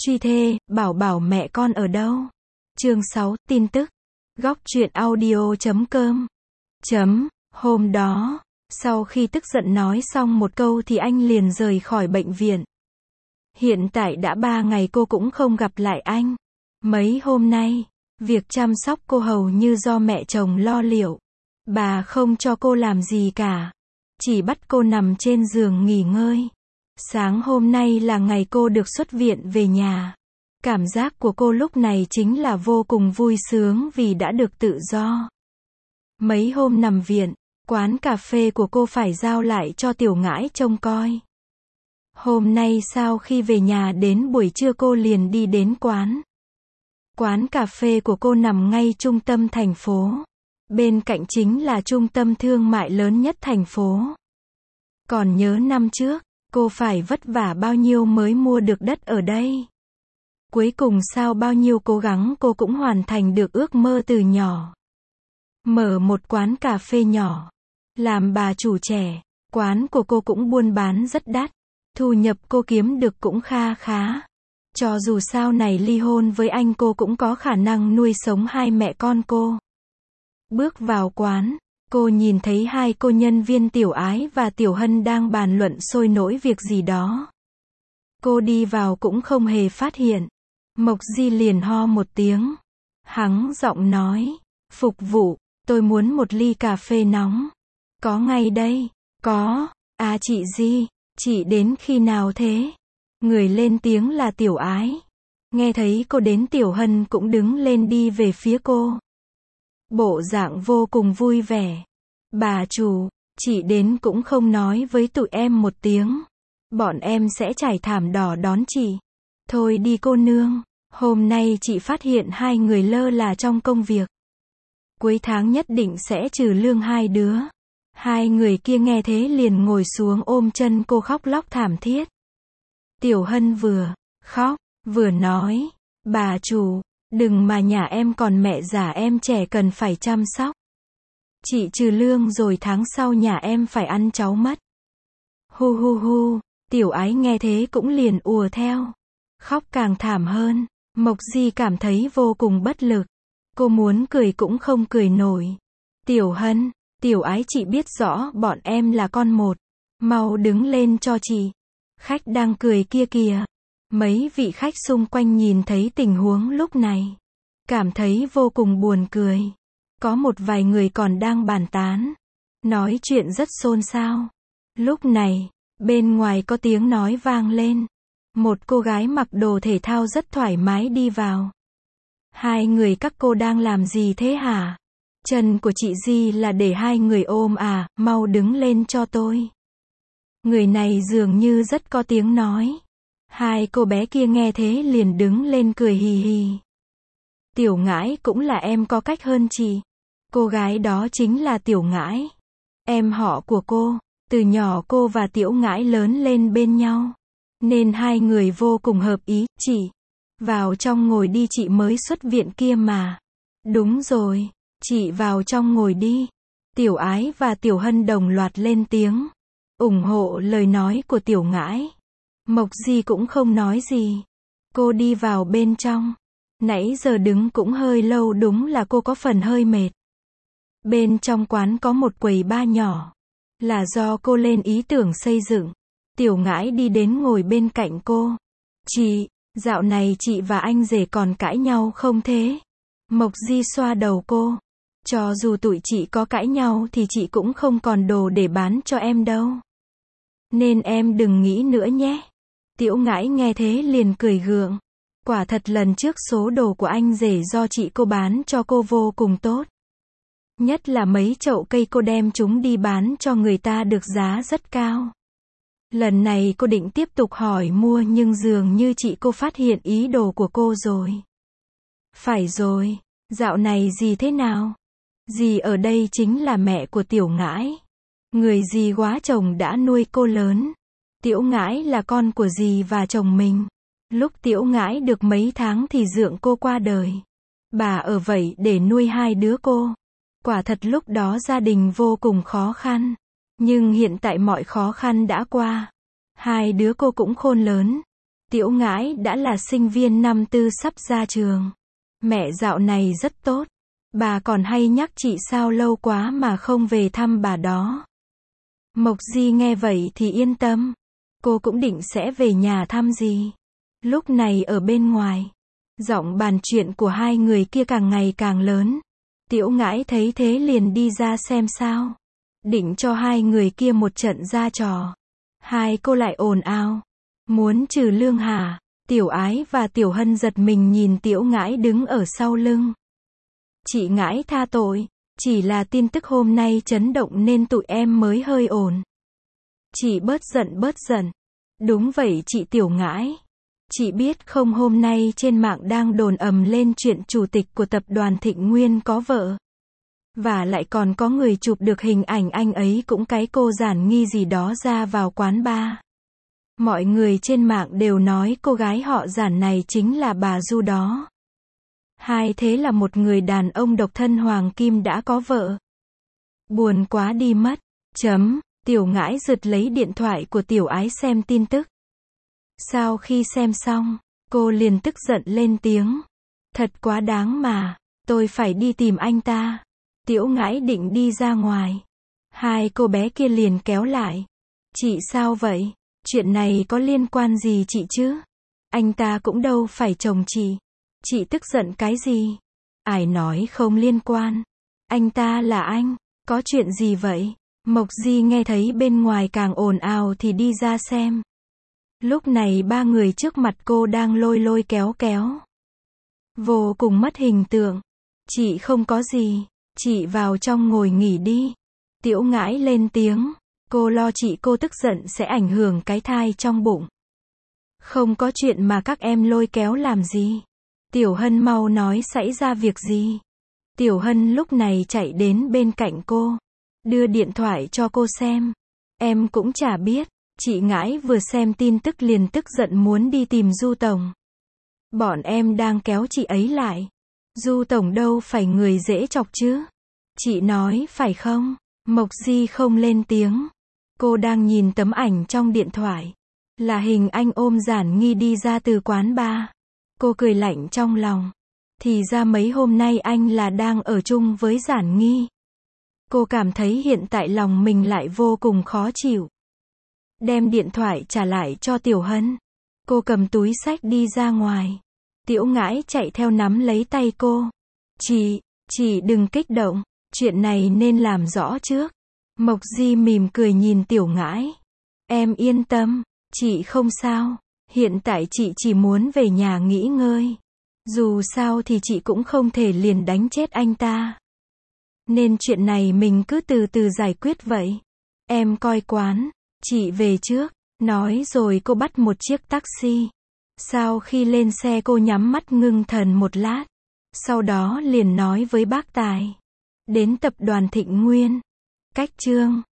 Truy thê, bảo bảo mẹ con ở đâu? Chương 6, tin tức. Góc truyện audio.com. Hôm đó, sau khi tức giận nói xong một câu thì anh liền rời khỏi bệnh viện. Hiện tại đã 3 ngày cô cũng không gặp lại anh. Mấy hôm nay, việc chăm sóc cô hầu như do mẹ chồng lo liệu. Bà không cho cô làm gì cả. Chỉ bắt cô nằm trên giường nghỉ ngơi. Sáng hôm nay là ngày cô được xuất viện về nhà. Cảm giác của cô lúc này chính là vô cùng vui sướng vì đã được tự do. Mấy hôm nằm viện, quán cà phê của cô phải giao lại cho Tiểu Ngãi trông coi. Hôm nay sau khi về nhà đến buổi trưa cô liền đi đến quán. Quán cà phê của cô nằm ngay trung tâm thành phố. Bên cạnh chính là trung tâm thương mại lớn nhất thành phố. Còn nhớ năm trước, cô phải vất vả bao nhiêu mới mua được đất ở đây. Cuối cùng sau bao nhiêu cố gắng cô cũng hoàn thành được ước mơ từ nhỏ. Mở một quán cà phê nhỏ. Làm bà chủ trẻ, quán của cô cũng buôn bán rất đắt. Thu nhập cô kiếm được cũng kha khá. Cho dù sau này ly hôn với anh cô cũng có khả năng nuôi sống hai mẹ con cô. Bước vào quán, cô nhìn thấy hai cô nhân viên Tiểu Ái và Tiểu Hân đang bàn luận sôi nổi việc gì đó. Cô đi vào cũng không hề phát hiện. Mộc Di liền ho một tiếng. Hắng giọng nói, phục vụ, tôi muốn một ly cà phê nóng. Có ngay đây. Có. À chị Di, chị đến khi nào thế? Người lên tiếng là Tiểu Ái. Nghe thấy cô đến Tiểu Hân cũng đứng lên đi về phía cô. Bộ dạng vô cùng vui vẻ. Bà chủ, chị đến cũng không nói với tụi em một tiếng. Bọn em sẽ trải thảm đỏ đón chị. Thôi đi cô nương, hôm nay chị phát hiện hai người lơ là trong công việc. Cuối tháng nhất định sẽ trừ lương hai đứa. Hai người kia nghe thế liền ngồi xuống ôm chân cô khóc lóc thảm thiết. Tiểu Hân vừa khóc, vừa nói, bà chủ, đừng mà nhà em còn mẹ già em trẻ cần phải chăm sóc. Chị trừ lương rồi tháng sau nhà em phải ăn cháu mất. Hu hu hu, Tiểu Ái nghe thế cũng liền ùa theo. Khóc càng thảm hơn, Mộc Di cảm thấy vô cùng bất lực. Cô muốn cười cũng không cười nổi. Tiểu Hân, Tiểu Ái chị biết rõ bọn em là con một. Mau đứng lên cho chị. Khách đang cười kia kìa. Mấy vị khách xung quanh nhìn thấy tình huống lúc này. Cảm thấy vô cùng buồn cười. Có một vài người còn đang bàn tán. Nói chuyện rất xôn xao. Lúc này, bên ngoài có tiếng nói vang lên. Một cô gái mặc đồ thể thao rất thoải mái đi vào. Hai người các cô đang làm gì thế hả? Chân của chị Di là để hai người ôm à, mau đứng lên cho tôi. Người này dường như rất có tiếng nói. Hai cô bé kia nghe thế liền đứng lên cười hì hì. Tiểu Ngãi cũng là em có cách hơn chị. Cô gái đó chính là Tiểu Ngãi. Em họ của cô, từ nhỏ cô và Tiểu Ngãi lớn lên bên nhau. Nên hai người vô cùng hợp ý, chị. Vào trong ngồi đi chị mới xuất viện kia mà. Đúng rồi, chị vào trong ngồi đi. Tiểu Ái và Tiểu Hân đồng loạt lên tiếng. ủng hộ lời nói của Tiểu Ngãi. Mộc Di cũng không nói gì. Cô đi vào bên trong. Nãy giờ đứng cũng hơi lâu đúng là cô có phần hơi mệt. Bên trong quán có một quầy bar nhỏ. Là do cô lên ý tưởng xây dựng. Tiểu Ngãi đi đến ngồi bên cạnh cô. Chị, dạo này chị và anh rể còn cãi nhau không thế? Mộc Di xoa đầu cô. Cho dù tụi chị có cãi nhau thì chị cũng không còn đồ để bán cho em đâu. Nên em đừng nghĩ nữa nhé. Tiểu Ngãi nghe thế liền cười gượng. Quả thật lần trước số đồ của anh rể do chị cô bán cho cô vô cùng tốt. Nhất là mấy chậu cây cô đem chúng đi bán cho người ta được giá rất cao. Lần này cô định tiếp tục hỏi mua nhưng dường như chị cô phát hiện ý đồ của cô rồi. Phải rồi, dạo này dì thế nào? Dì ở đây chính là mẹ của Tiểu Ngãi. Người dì góa chồng đã nuôi cô lớn. Tiểu Ngãi là con của dì và chồng mình. Lúc Tiểu Ngãi được mấy tháng thì dượng cô qua đời. Bà ở vậy để nuôi hai đứa cô. Quả thật lúc đó gia đình vô cùng khó khăn. Nhưng hiện tại mọi khó khăn đã qua. Hai đứa cô cũng khôn lớn. Tiểu Ngãi đã là sinh viên năm tư sắp ra trường. Mẹ dạo này rất tốt. Bà còn hay nhắc chị sao lâu quá mà không về thăm bà đó. Mộc Di nghe vậy thì yên tâm. Cô cũng định sẽ về nhà thăm dì. Lúc này ở bên ngoài, giọng bàn chuyện của hai người kia càng ngày càng lớn. Tiểu Ngãi thấy thế liền đi ra xem sao. Định cho hai người kia một trận ra trò. Hai cô lại ồn ào. Muốn trừ lương hả? Tiểu Ái và Tiểu Hân giật mình nhìn Tiểu Ngãi đứng ở sau lưng. Chị Ngãi tha tội. Chỉ là tin tức hôm nay chấn động nên tụi em mới hơi ồn. Chị bớt giận. Đúng vậy chị Tiểu Ngãi. Chị biết không hôm nay trên mạng đang đồn ầm lên chuyện chủ tịch của tập đoàn Thịnh Nguyên có vợ. Và lại còn có người chụp được hình ảnh anh ấy cũng cái cô giản nghi gì đó ra vào quán bar. Mọi người trên mạng đều nói cô gái họ Giản này chính là bà Du đó. Hai thế là một người đàn ông độc thân hoàng kim đã có vợ. Buồn quá đi mất. Tiểu Ngãi giật lấy điện thoại của Tiểu Ái xem tin tức. Sau khi xem xong, cô liền tức giận lên tiếng. Thật quá đáng mà, tôi phải đi tìm anh ta. Tiểu Ngãi định đi ra ngoài. Hai cô bé kia liền kéo lại. Chị sao vậy? Chuyện này có liên quan gì chị chứ? Anh ta cũng đâu phải chồng chị. Chị tức giận cái gì? Ai nói không liên quan? Anh ta là anh. Có chuyện gì vậy? Mộc Di nghe thấy bên ngoài càng ồn ào thì đi ra xem. Lúc này ba người trước mặt cô đang lôi kéo. Vô cùng mất hình tượng. Chị không có gì. Chị vào trong ngồi nghỉ đi. Tiểu Ngãi lên tiếng. Cô lo chị cô tức giận sẽ ảnh hưởng cái thai trong bụng. Không có chuyện mà các em lôi kéo làm gì. Tiểu Hân mau nói xảy ra việc gì. Tiểu Hân lúc này chạy đến bên cạnh cô. Đưa điện thoại cho cô xem. Em cũng chả biết. Chị Ngãi vừa xem tin tức liền tức giận muốn đi tìm Du Tổng. Bọn em đang kéo chị ấy lại. Du Tổng đâu phải người dễ chọc chứ. Chị nói phải không? Mộc Di không lên tiếng. Cô đang nhìn tấm ảnh trong điện thoại. Là hình anh ôm Giản Nghi đi ra từ quán bar. Cô cười lạnh trong lòng. Thì ra mấy hôm nay anh là đang ở chung với Giản Nghi. Cô cảm thấy hiện tại lòng mình lại vô cùng khó chịu. Đem điện thoại trả lại cho Tiểu Hân. Cô cầm túi xách đi ra ngoài. Tiểu Ngãi chạy theo nắm lấy tay cô. Chị đừng kích động. Chuyện này nên làm rõ trước. Mộc Di mỉm cười nhìn Tiểu Ngãi. Em yên tâm. Chị không sao. Hiện tại chị chỉ muốn về nhà nghỉ ngơi. Dù sao thì chị cũng không thể liền đánh chết anh ta. Nên chuyện này mình cứ từ từ giải quyết vậy. Em coi quán. Chị về trước. Nói rồi cô bắt một chiếc taxi. Sau khi lên xe cô nhắm mắt ngưng thần một lát. Sau đó liền nói với bác tài. Đến tập đoàn Thịnh Nguyên. Cách chương